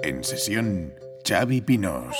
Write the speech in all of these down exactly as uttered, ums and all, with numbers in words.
En sesión, Xavi Pinós.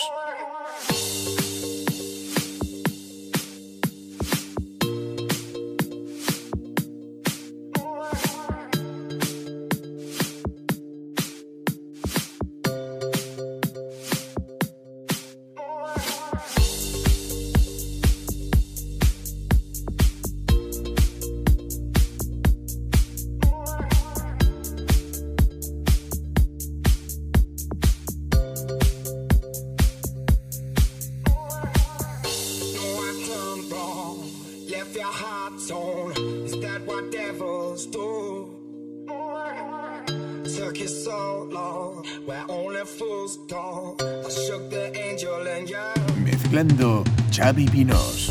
Mezclando Xavi Pinós.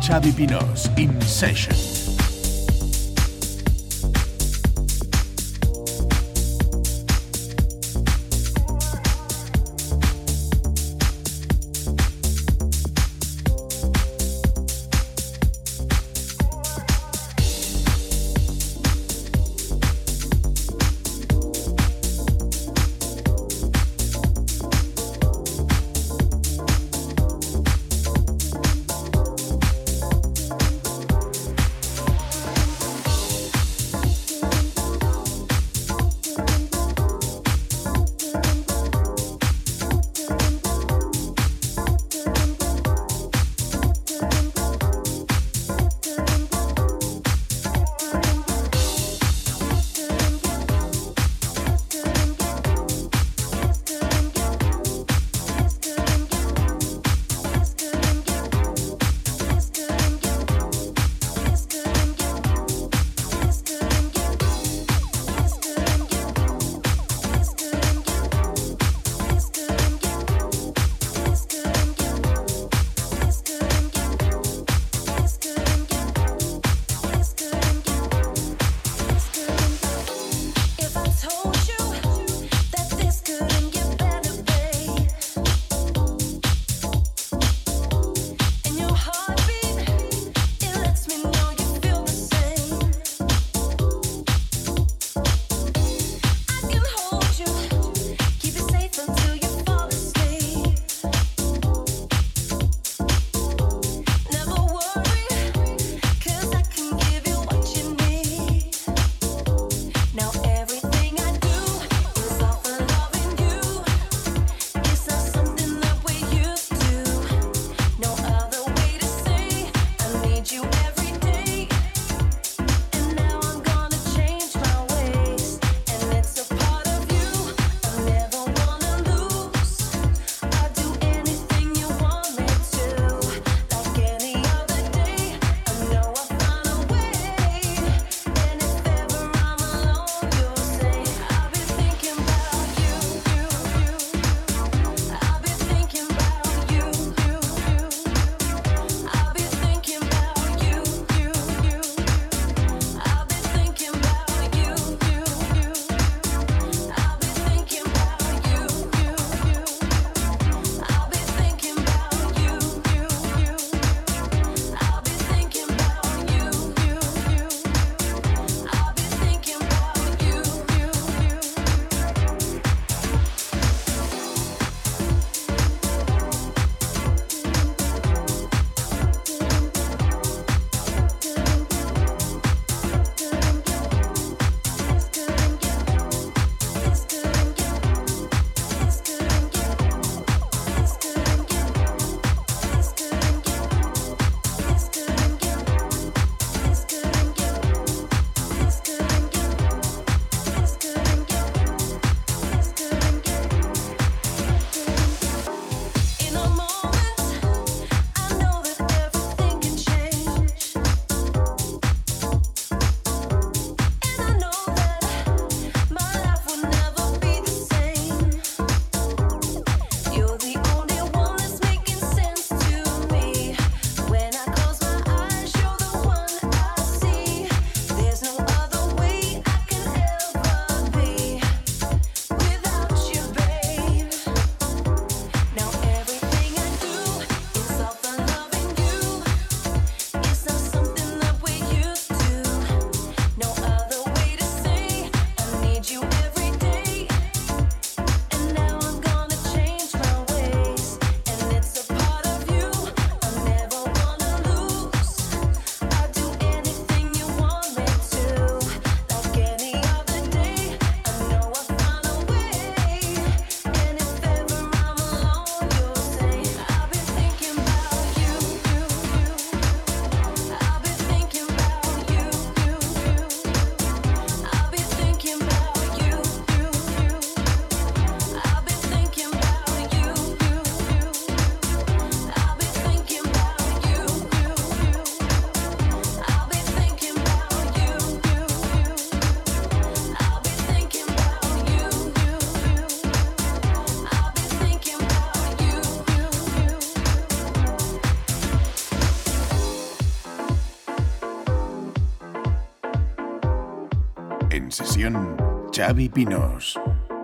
Xavi Pinós in session. sesión Xavi Pinós.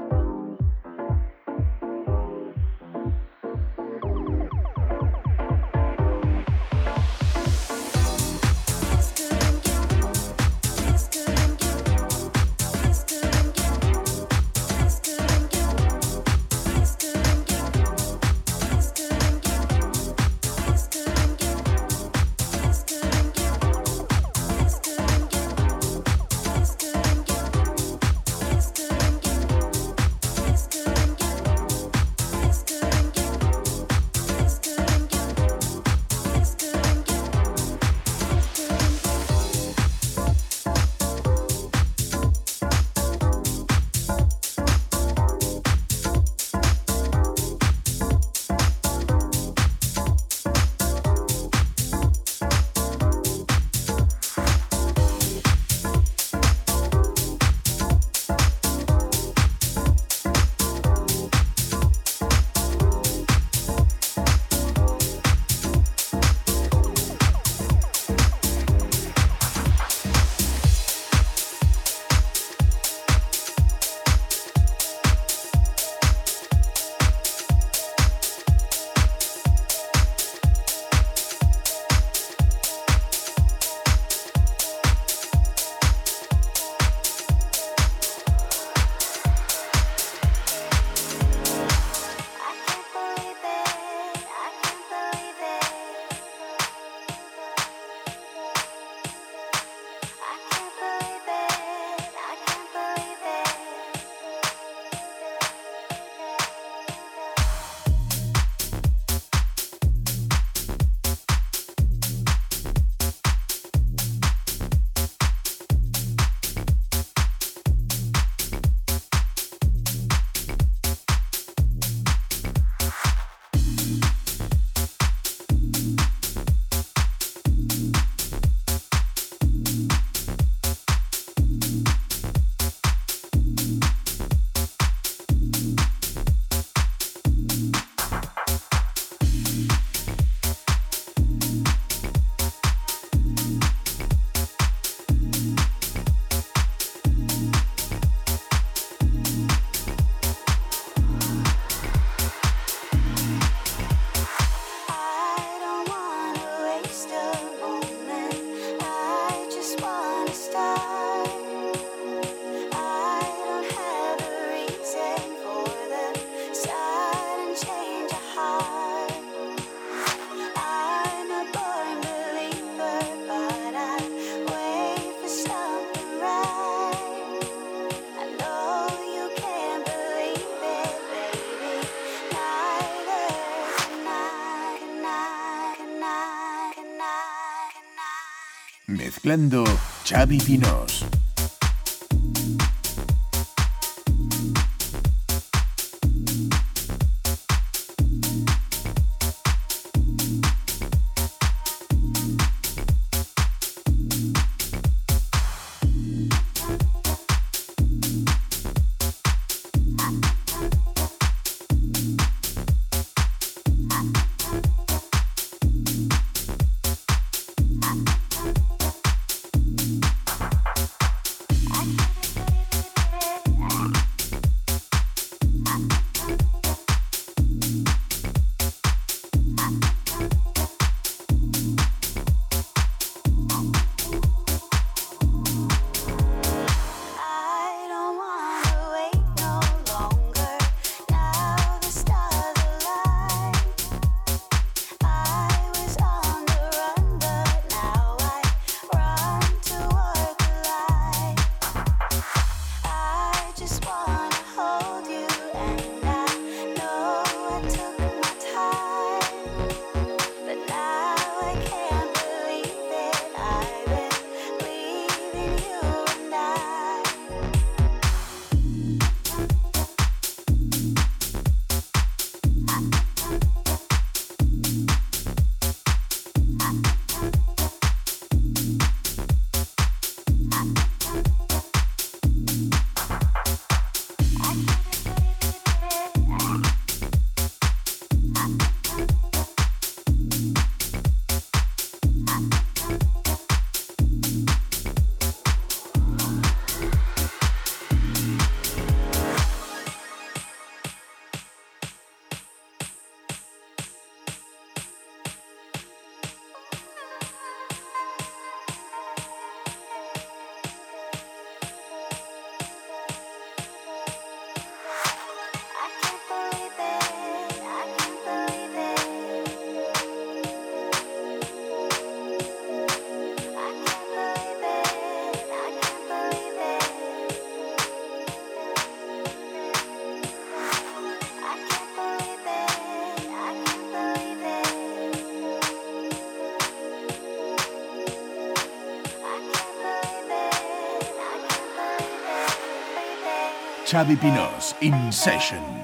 Mezclando Xavi Pinós. Xavi Pinós, In Session.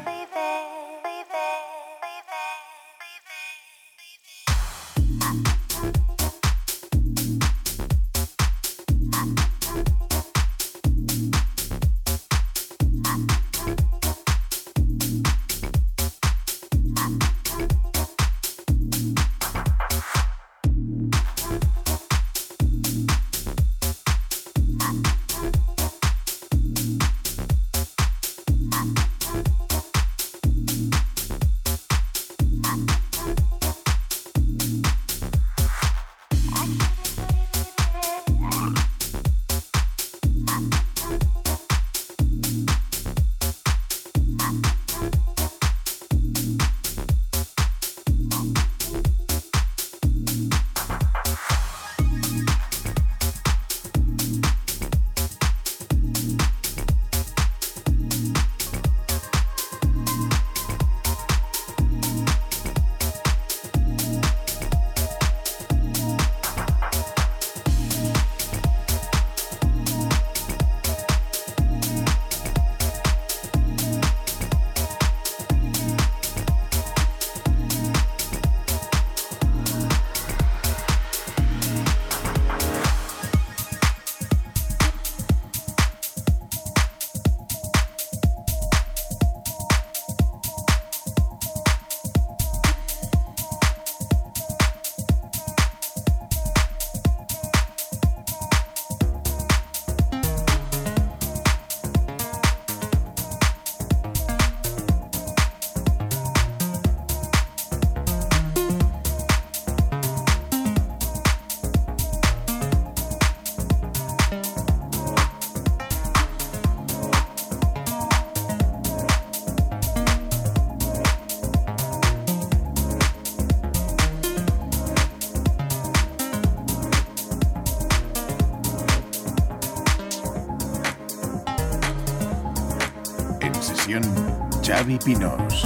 Xavi Pinós.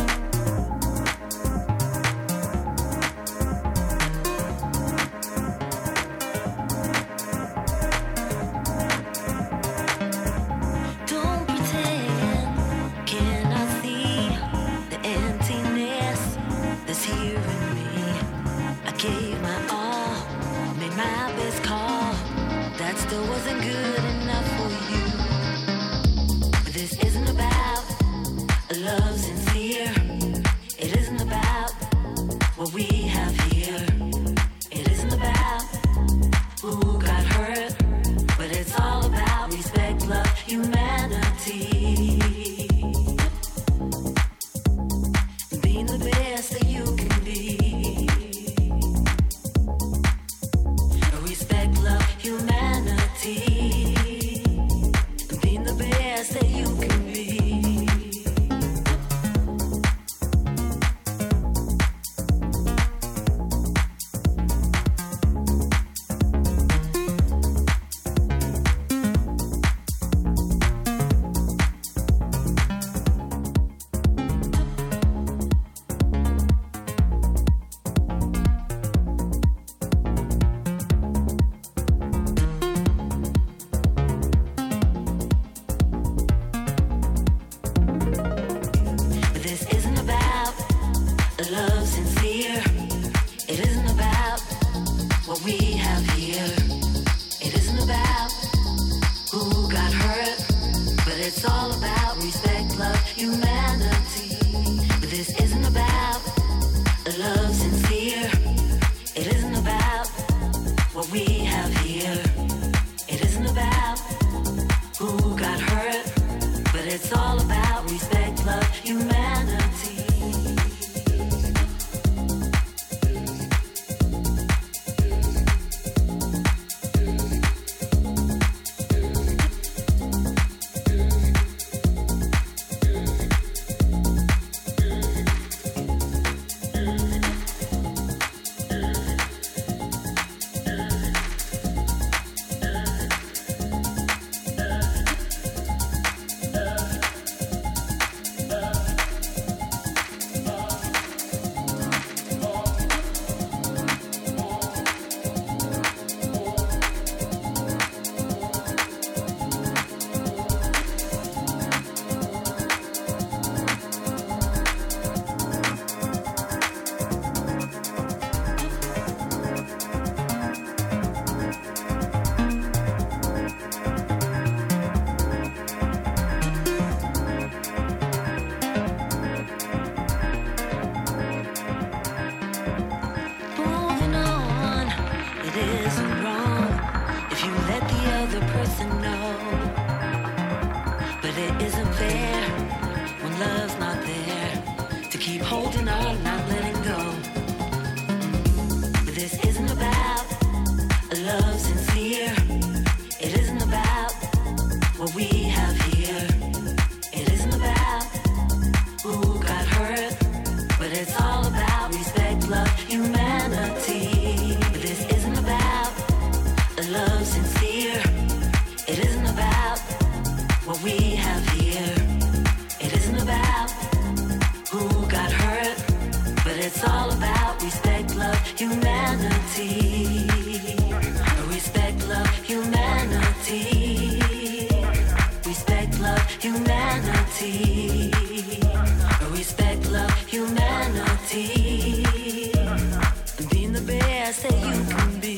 it isn't wrong if you let the other person know. But it isn't fair when love's not there to keep holding on, not letting go. But this isn't about a love sincere. It isn't about what we have here. It isn't about who got hurt, but it's all about respect, love, humanity. But this isn't about a love sincere. It isn't about what we have here. It isn't about who got hurt, but it's all about respect, love, humanity. Respect, love, humanity. Respect, love, humanity. Respect, love, humanity. Being the best that you can be.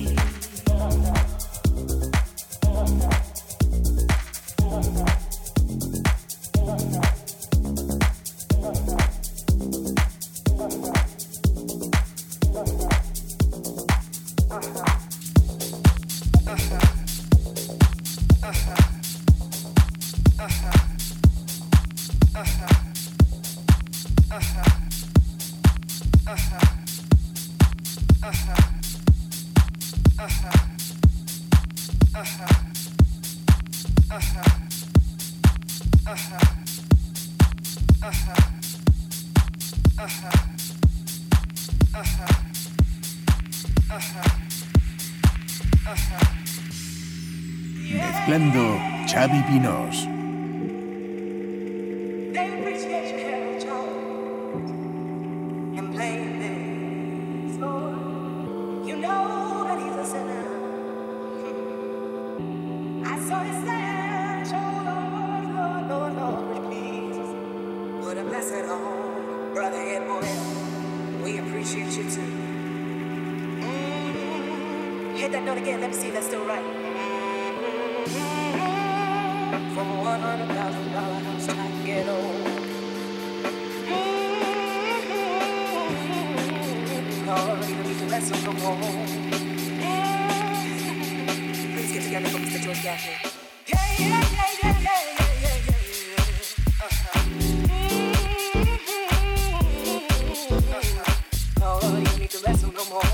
Mezclando Xavi Pinós. Hit that note again, let me see if that's still right. From a one hundred thousand dollar house I can get old. Lord, you don't need to wrestle no more. Please get together for Mister George Gaffney. Yeah, yeah, yeah, yeah, yeah, yeah, yeah, yeah. Uh-huh. Lord, you don't need to wrestle no more.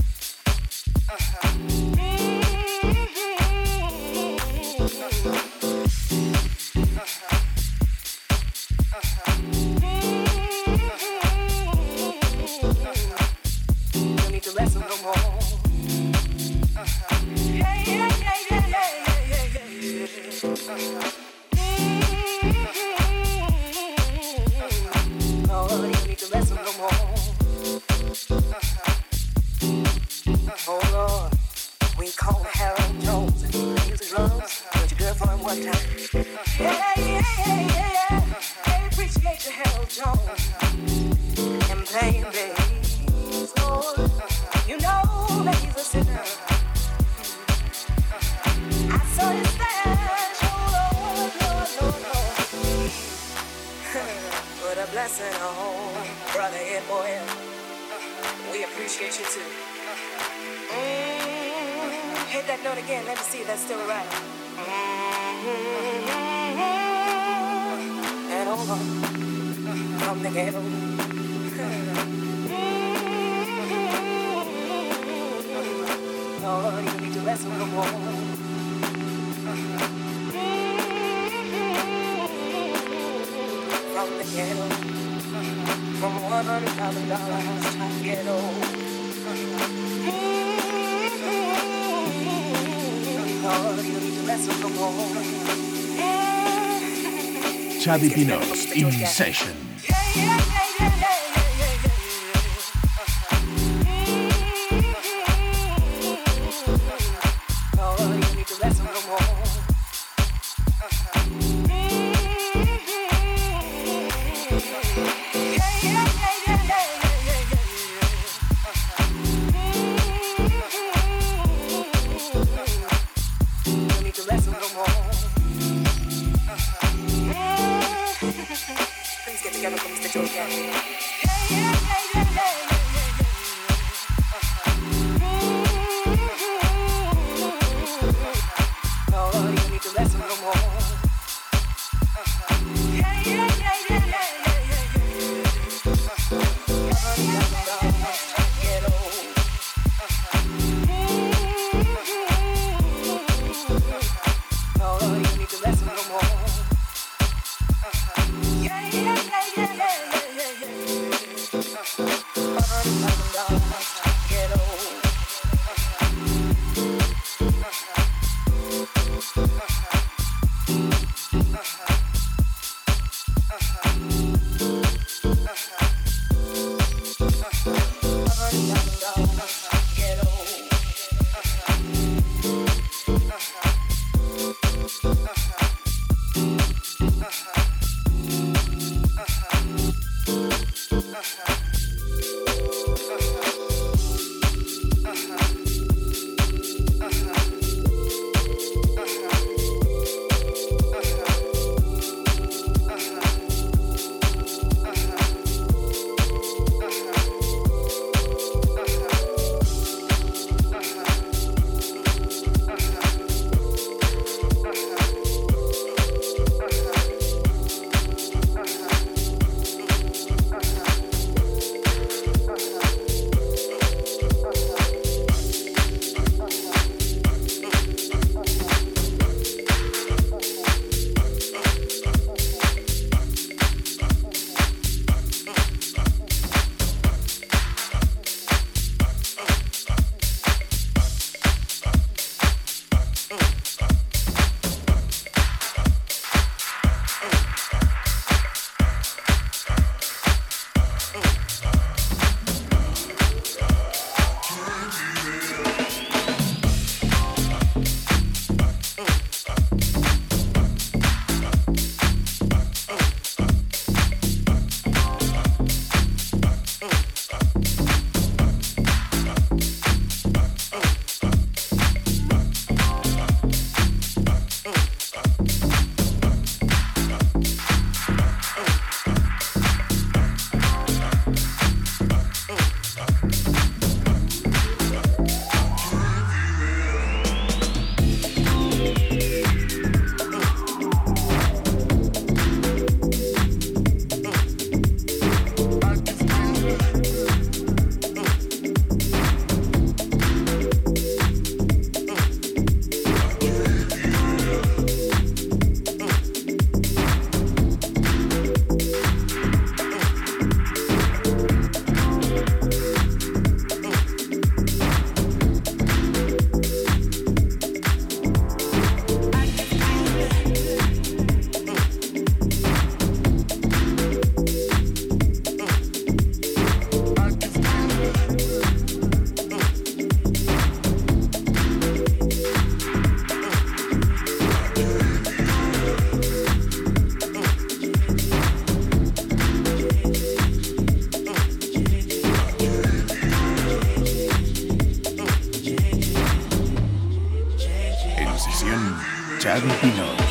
Xavi Pinós in session. Get Xavi Pinós.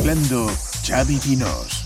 mezclando Xavi Pinós.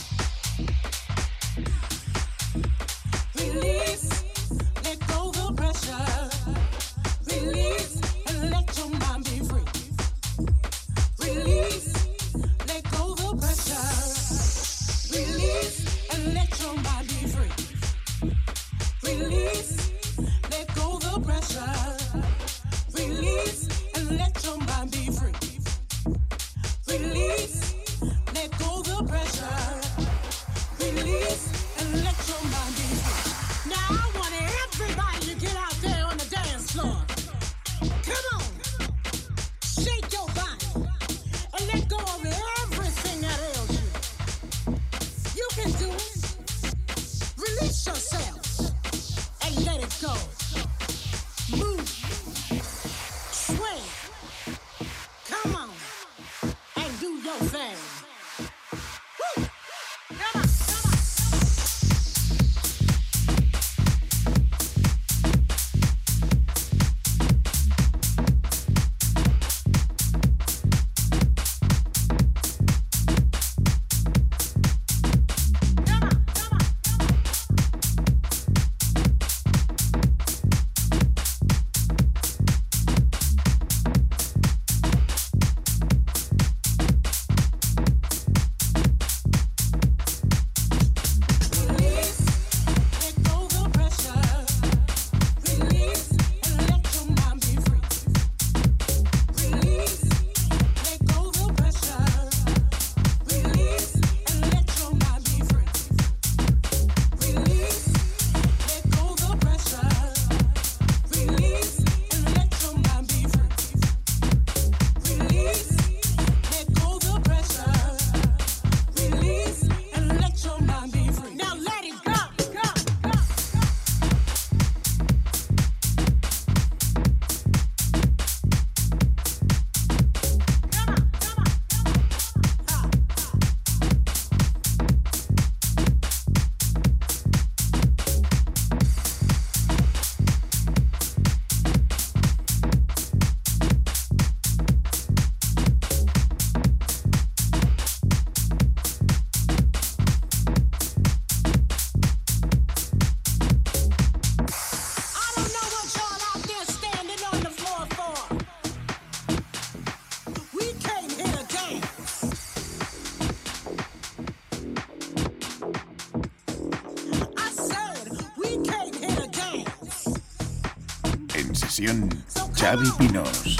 Xavi Pinós.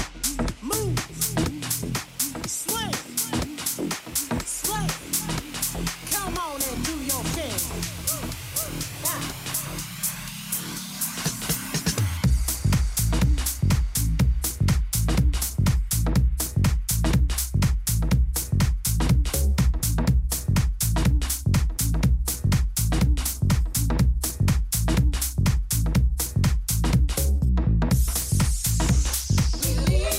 Release.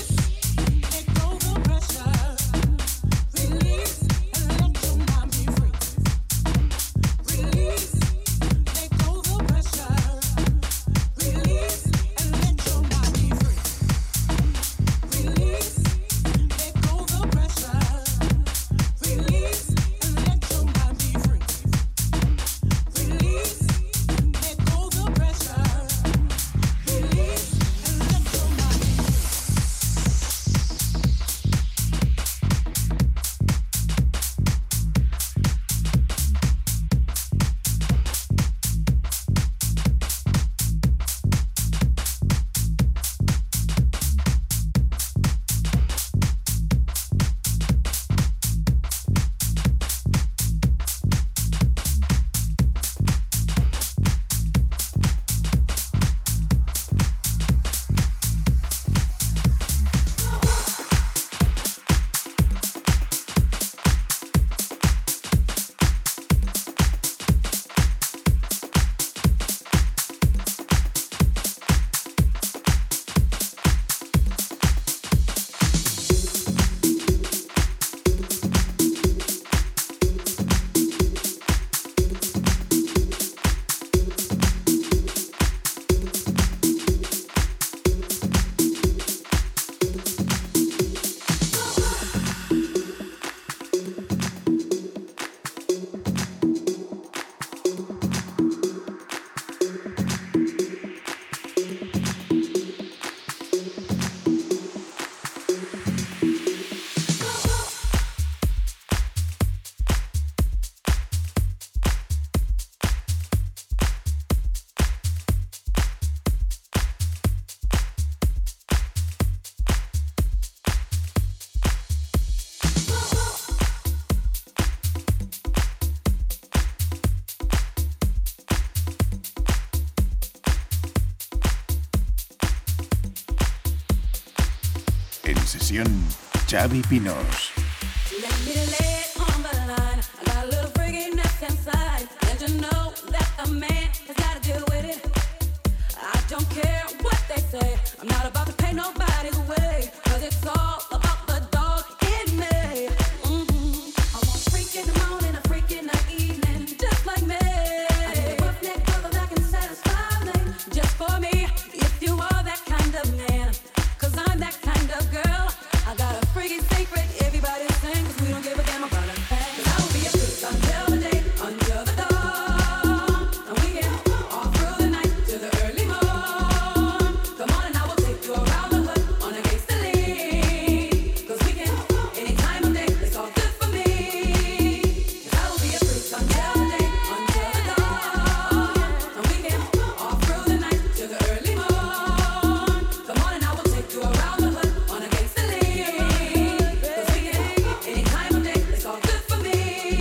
presentación Xavi Pinós. Let me lay it on the line. I got a little freakiness inside. And you know that a man has got to deal with it. I don't care what they say. I'm not about to pay nobody away. Cause it's all about the dog in me. Mm-hmm. I want a freak in the morning, a freak in the evening. Just like me. I need a roughneck brother that can satisfy me. Just for me, if you are that kind of man. Cause I'm that kind of girl. I got a freaky secret, everybody sing. Cause we don't give a damn about a thing. Cause I will be a freak until the day, until the dawn. And we can all through the night to the early morn. Come on and I will take you around the hood on a gangsta lean. Cause we can, any time of day, it's all good for me. Cause I will be a freak until the day, until the dawn. And we can all through the night to the early morn. Come on and I will take you around the hood on a gangsta lean. Cause we can, any time of day, it's all good for me.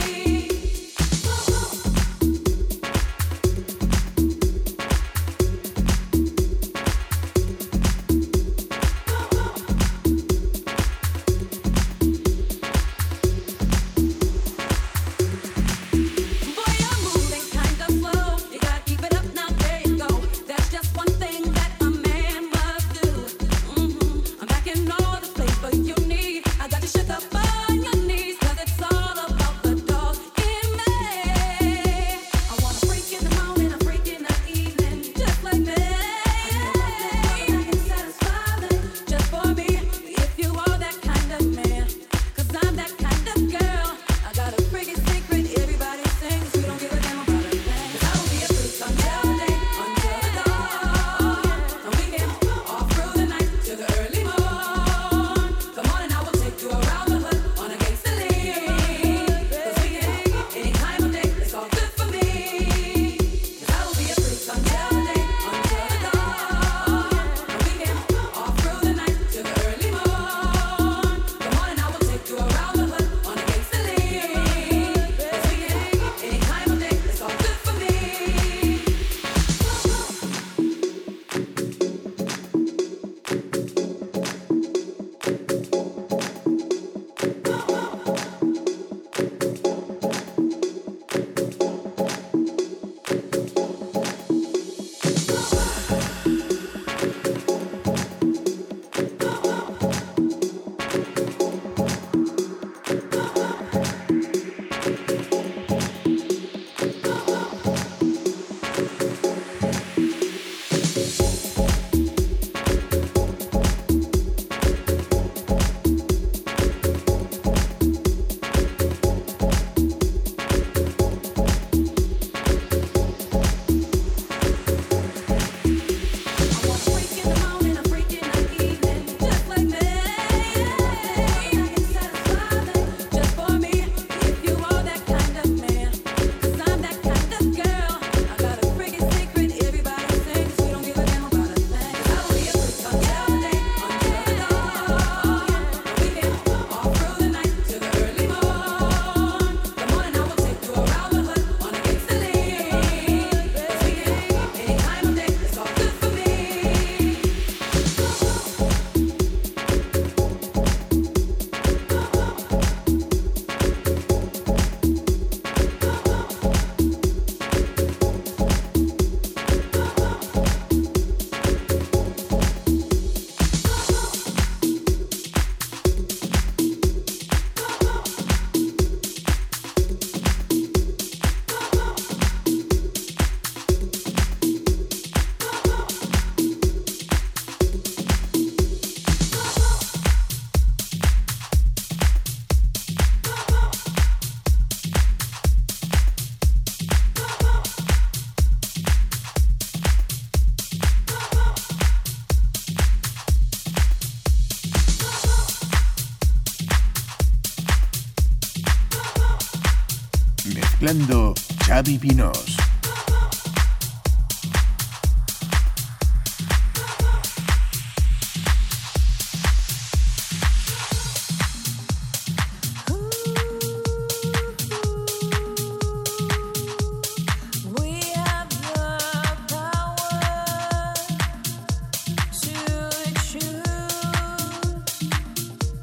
Boy, you're moving kind of slow. You gotta keep it up now, there you go. That's just one thing that a man must do. Mm-hmm. I'm packing all the flavor you need. I got you shook up on your knees. Cause it's all about the dog in me. I want a freak in the morning, a freak in the evening. Just like me. I can satisfy me. Just for me, if you are that kind of man. Cause I'm that kind of girl. I got a freaky secret, everybody sings. We don't give a damn about a thing. Cause I will be a freak until the day, until the dawn. And we can all through the night to the early morn. Come on and I will take you around the hood on a gangsta lean. Cause we can, any time of day, it's all good for me. Cause I will be a freak until the day, until the dawn. And we can all through the night to the early morn. Come on and I will take you around the hood on a gangsta lean. Cause we can, any time of day, it's all good for me. I want a freak in the morning, a freak in the evening. Just like me. I can satisfy me. Just for me, if you are that kind of man. Cause I'm that kind of girl. I got a freaky secret, everybody sings. We don't give a damn about a thing. Cause I will be a freak until the day, until the dawn. And we can all through the night to the early morn. Come on and I will take you around the hood on a gangsta lean. Cause we can, any time of day, it's all good for me. Mezclando Xavi Pinós. We have the power to choose.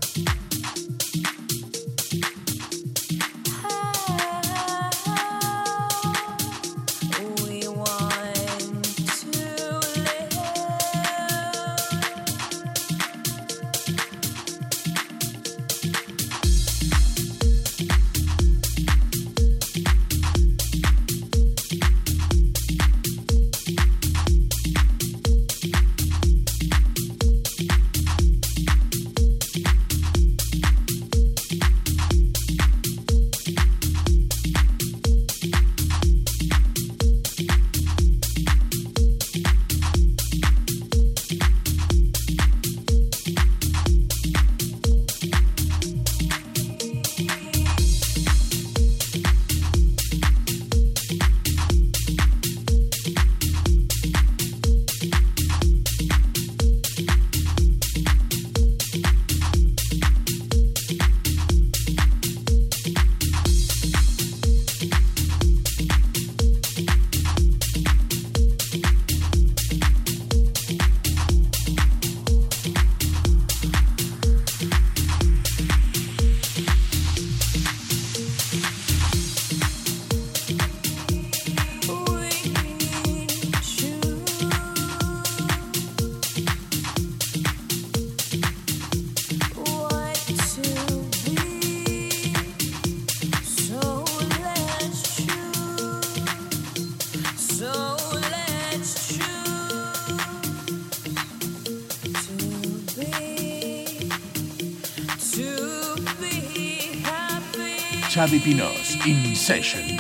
Xavi Pinós, In Session.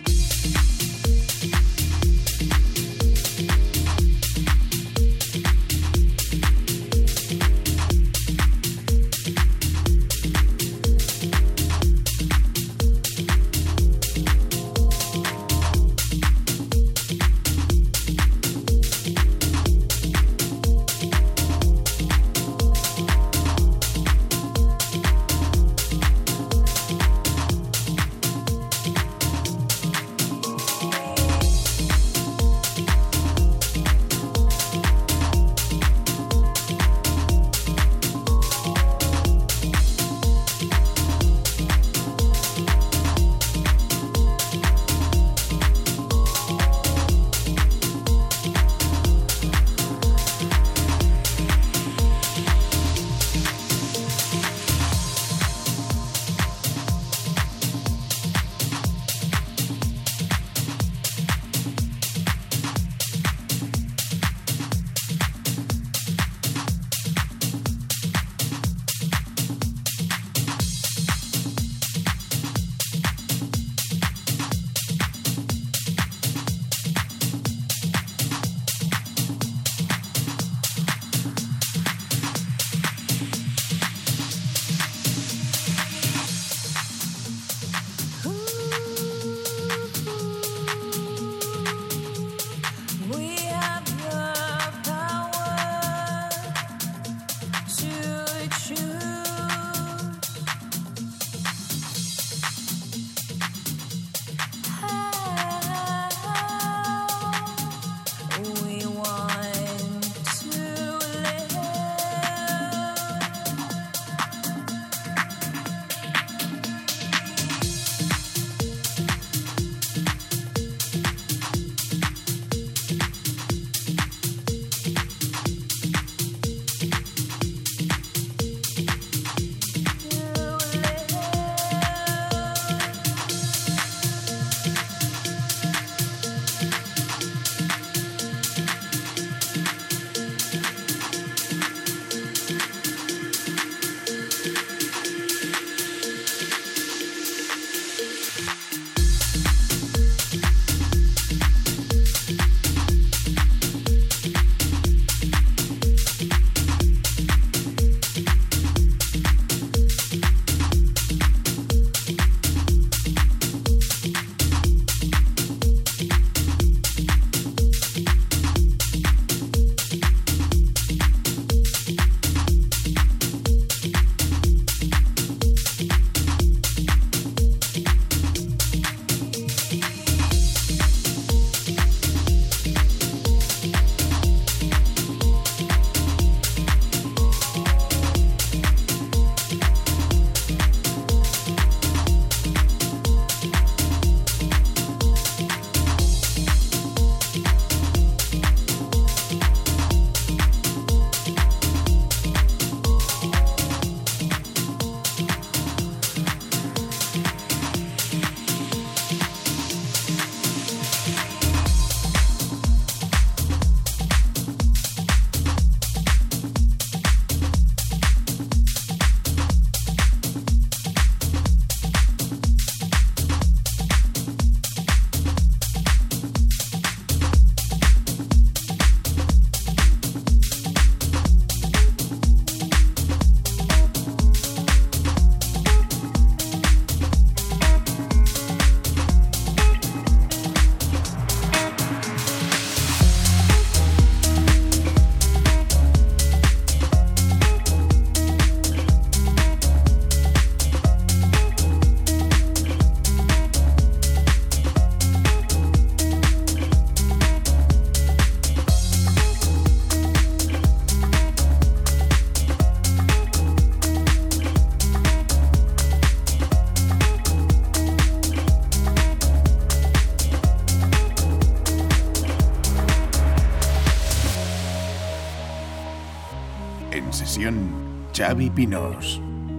En sesión, Xavi Pinós.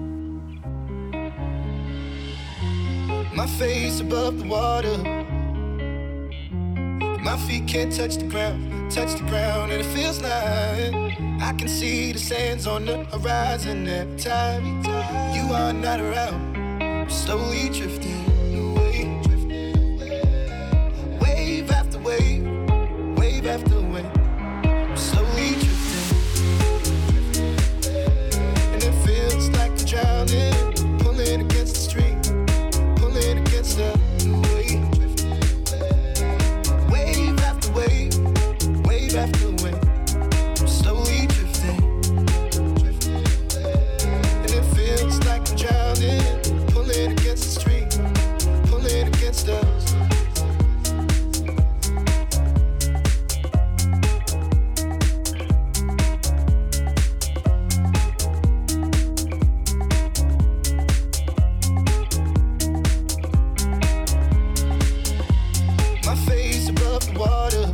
My face above the water, my feet can't touch the ground, touch the ground, and it feels like I can see the sands on the horizon every time. are not around. I'm slowly drifting away, drifting away. Wave after wave, wave after wave. I'm slowly drifting, and it feels like I'm drowning, pulling against the stream, pulling against the wave. Wave after wave, wave after wave. I'm slowly drifting, and it feels like I'm drowning, pulling against the stream, pulling against us. My face above the water,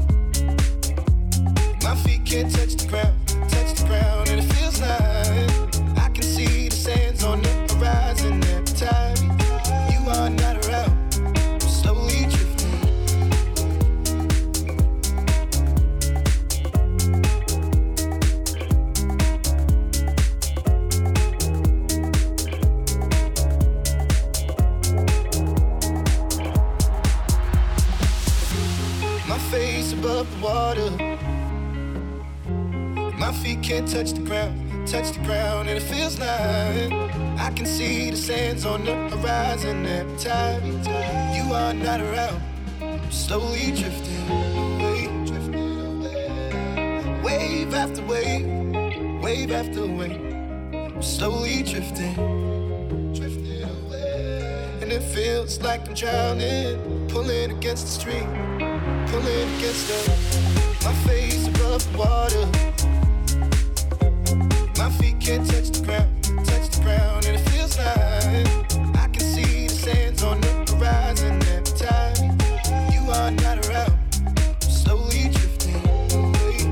my feet can't touch the ground, touch the ground, and it feels like I can see the sands on the horizon every time you are not around. I'm slowly drifting. My face above the water, my feet can't touch the ground, touch the ground, and it feels like I can see the sands on the horizon every time you are not around. I'm slowly drifting away, drifting away. Wave after wave, wave after wave. I'm slowly drifting, drifting away. And it feels like I'm drowning, pulling against the stream, pulling against the. My face above the water, my feet can't touch the ground, touch the ground, and it feels like I can see the sands on the horizon every time you are not around. I'm slowly drifting away,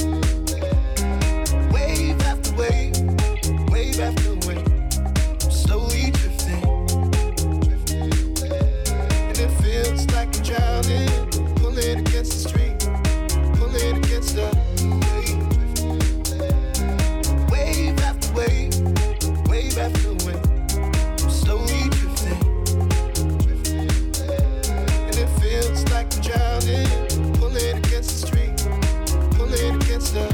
wave after wave, wave after wave. I'm slowly drifting, and it feels like I'm drowning, pulling against the stream, pulling against the wave. Wave after wave, wave after wave. I'm slowly drifting, and it feels like I'm drowning, pulling against the stream, pulling against the.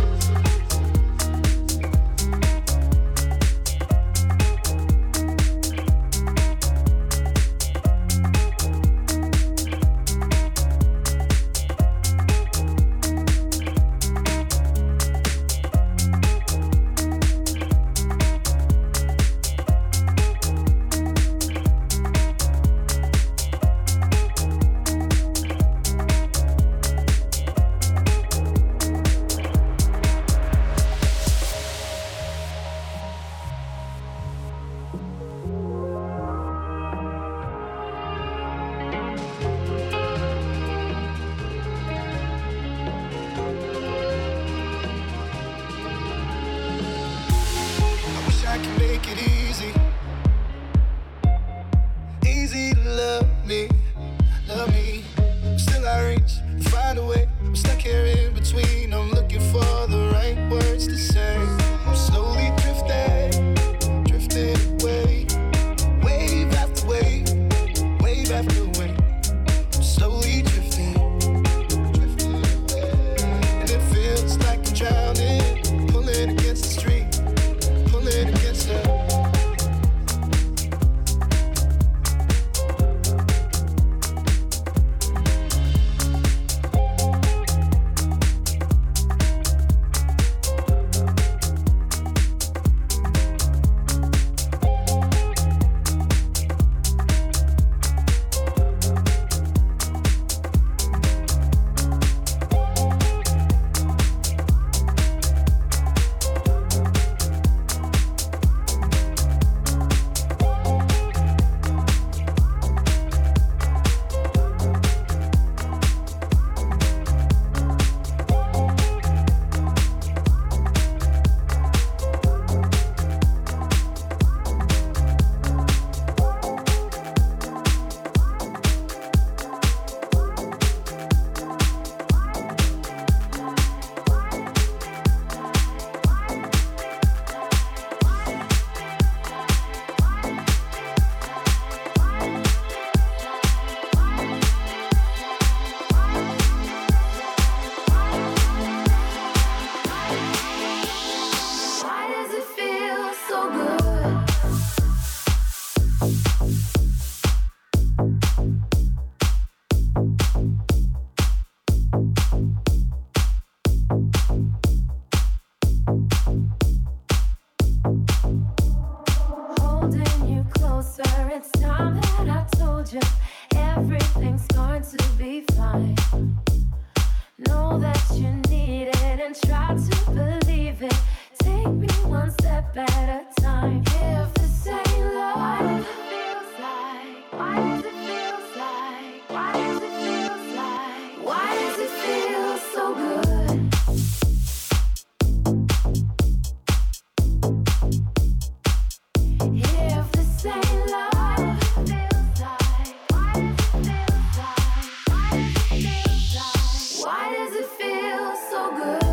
holding you closer. It's time that I told you everything's going to be fine. Know that you need it and try to believe it. Take me one step at a time. If this ain't love, why does it feel like? Why does it feel like? Why does it feel like? Why does it feel so good? If this ain't love, feels like. Why does it feel like? Why does it feel like? Why does it feel so good?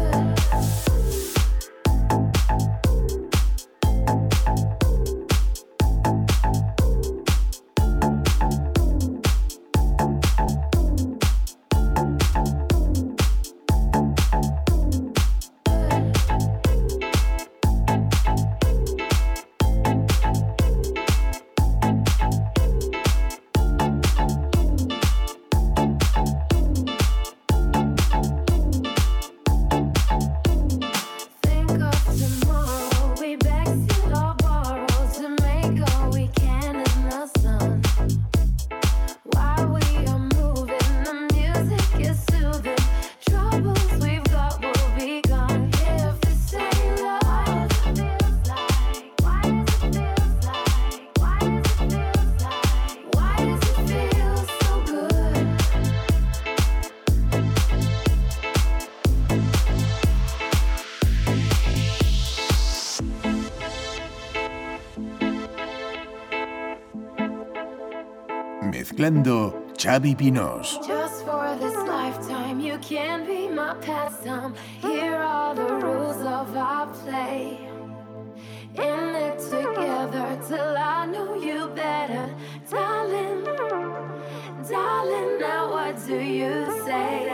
Mezclando Xavi Pinós. Just for this lifetime, you can be my pastime. Here are the rules of our play. In it together till I know you better. Darling, darling, now what do you say?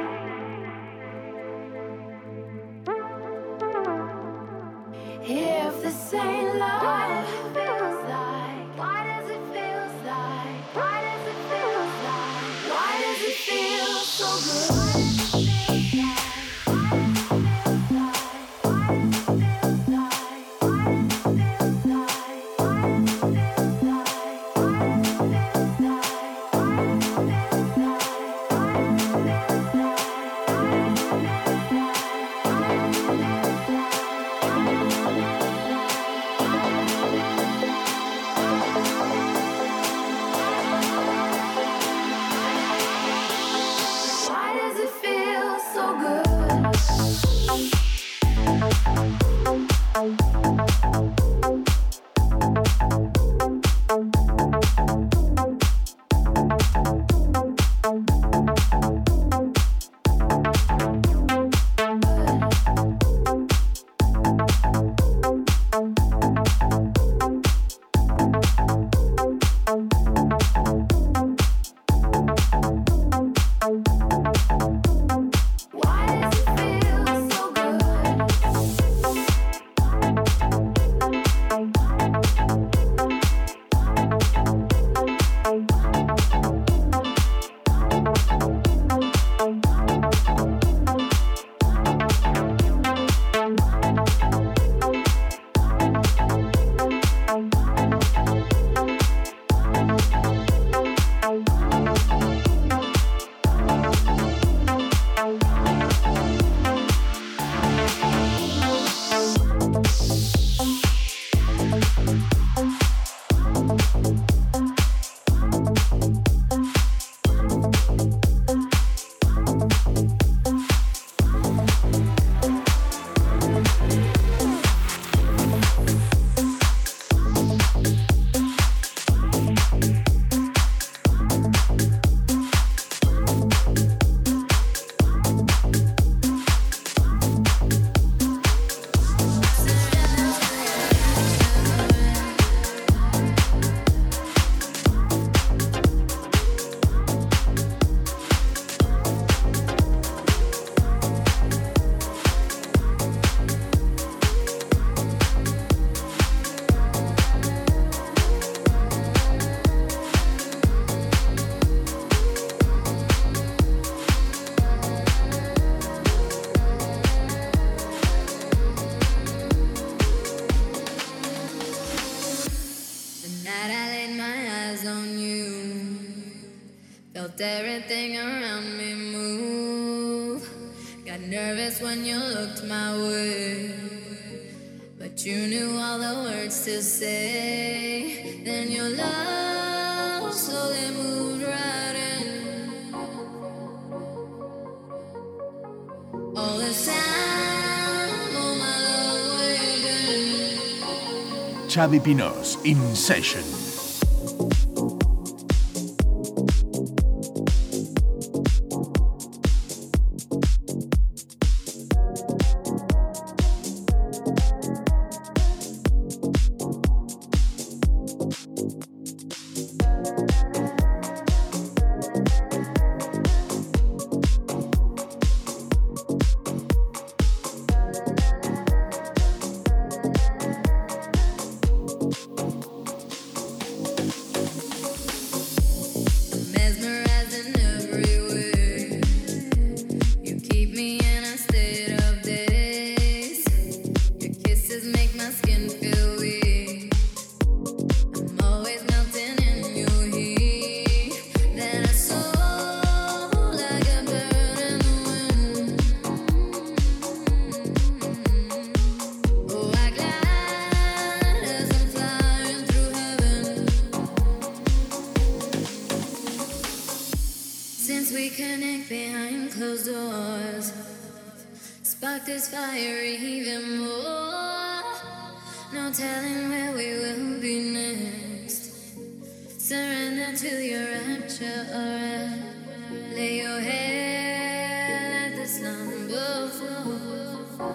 If this ain't love, why does it feel like? Why does it feel like? Why does it feel like? Why does it feel so good? Why does it feel like? Why does it feel like? Why does it feel like? Why night I laid my eyes on you. Felt everything around me move. Got nervous when you looked my way, but you knew all the words to say. Then your love slowly moved right in. All this time, oh my love waiting. Xavi Pinós, In Session. This fire even more. No telling where we will be next. Surrender to your rapture, alright. Lay your head, let the slumber flow.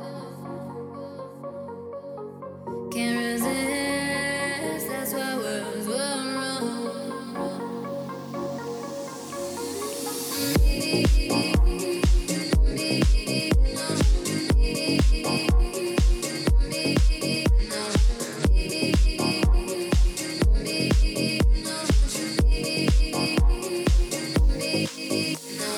Can't resist, that's why words were wrong. No.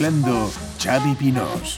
mezclando Xavi Pinós.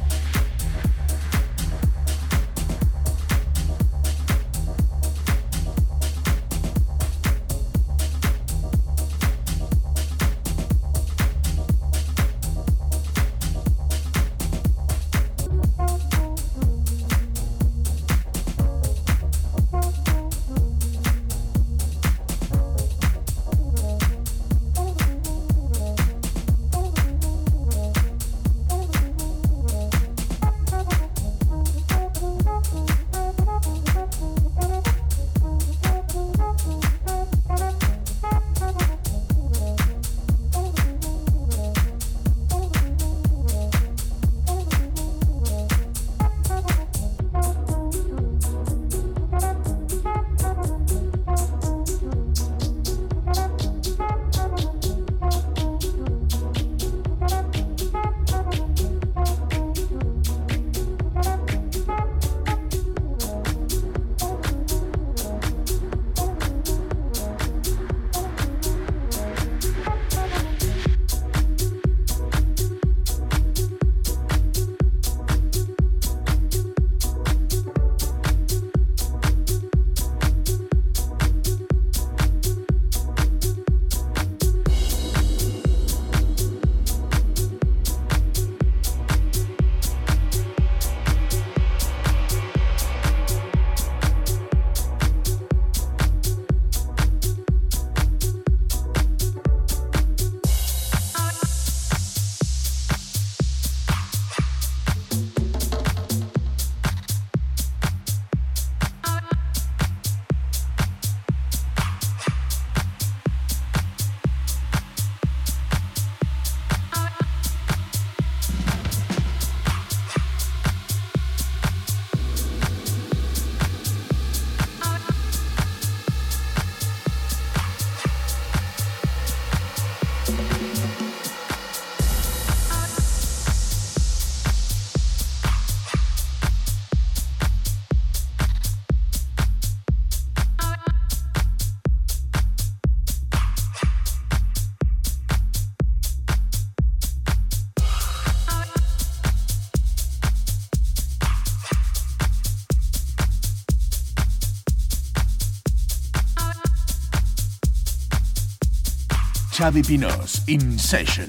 Xavi Pinós in session.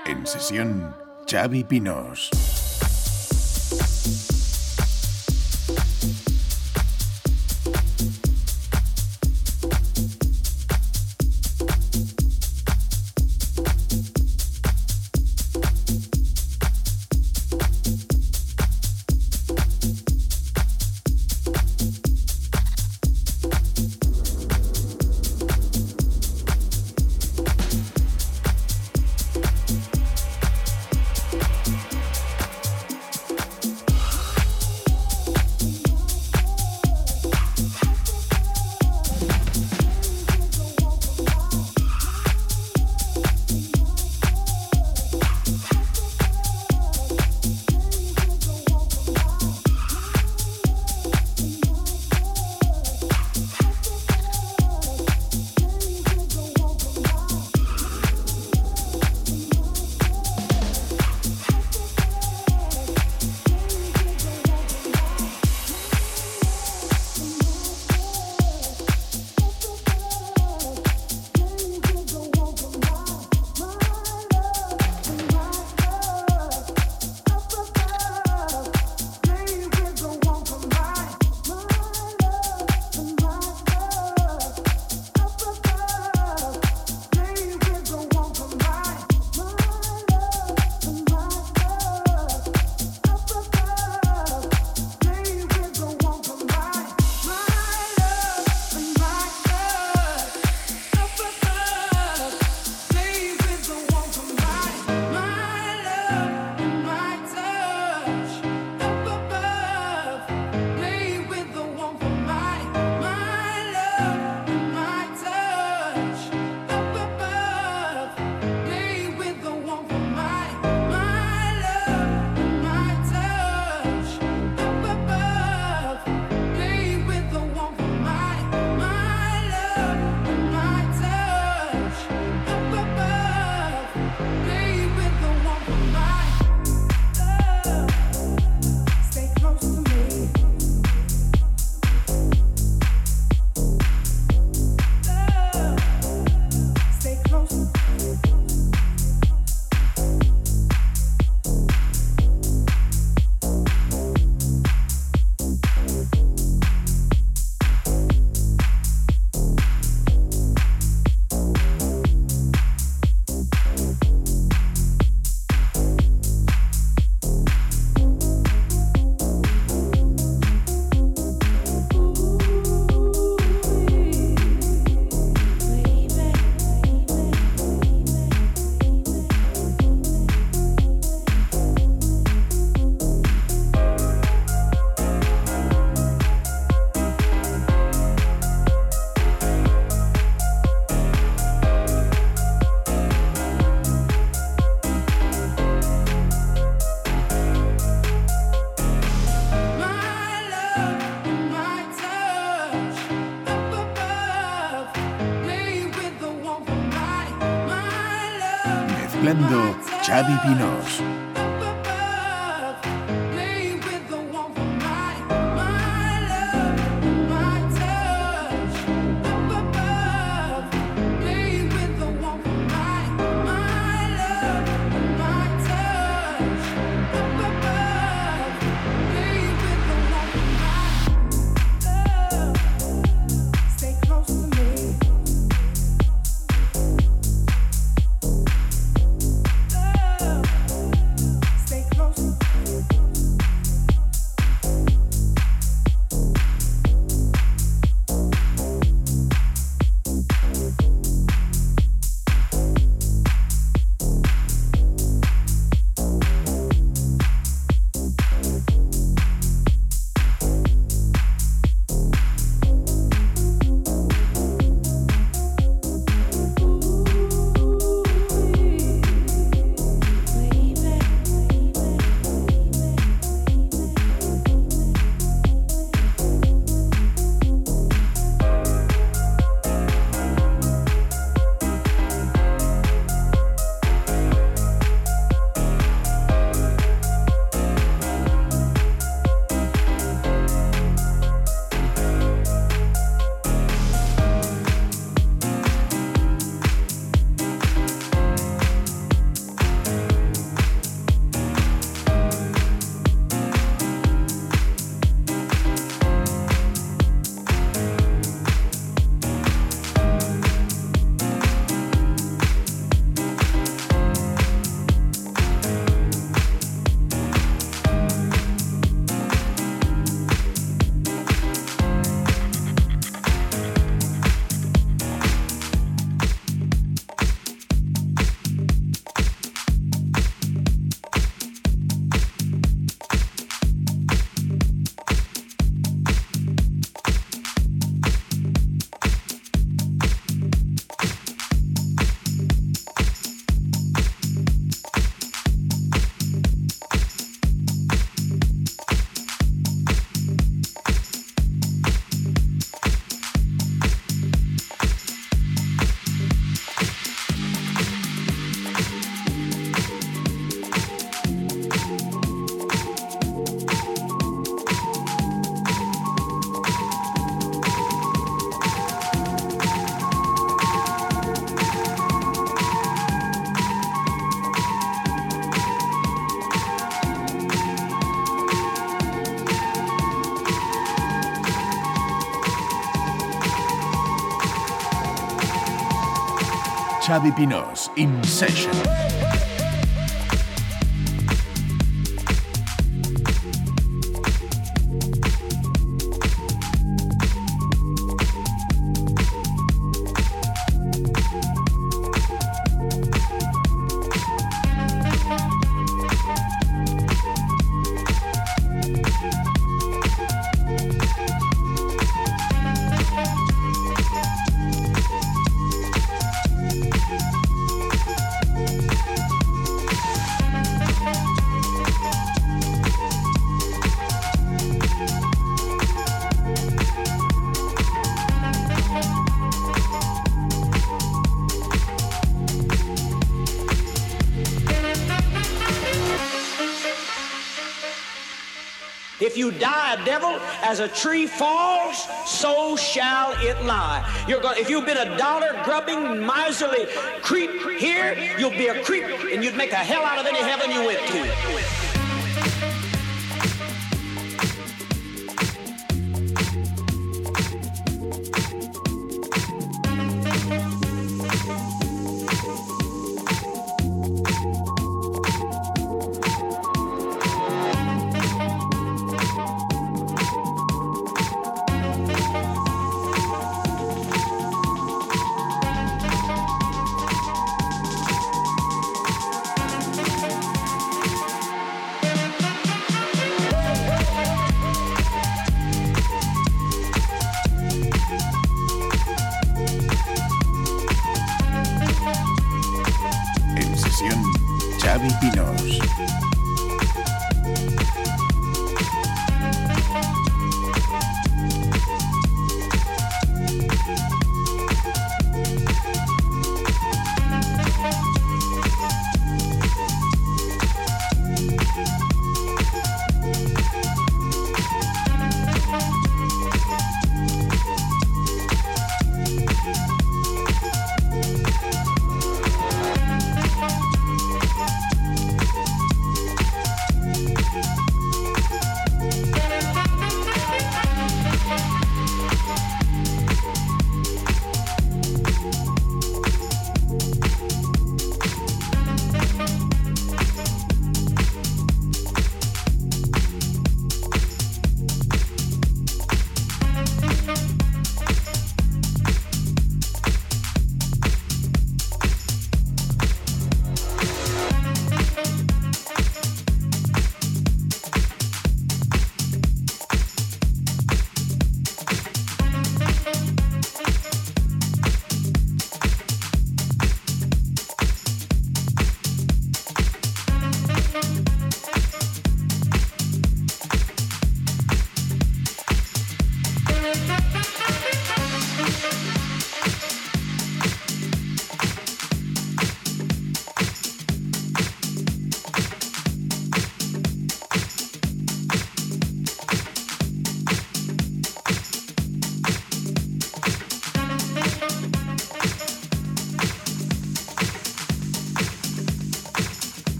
En sesión, Xavi Pinós. Mezclando Xavi Pinós. Xavi Pinós, In Session. If you die a devil, as a tree falls, so shall it lie. You're going, if you've been a dollar-grubbing, miserly creep here, you'll be a creep, and you'd make a hell out of any heaven you went to. Xavi Pinós.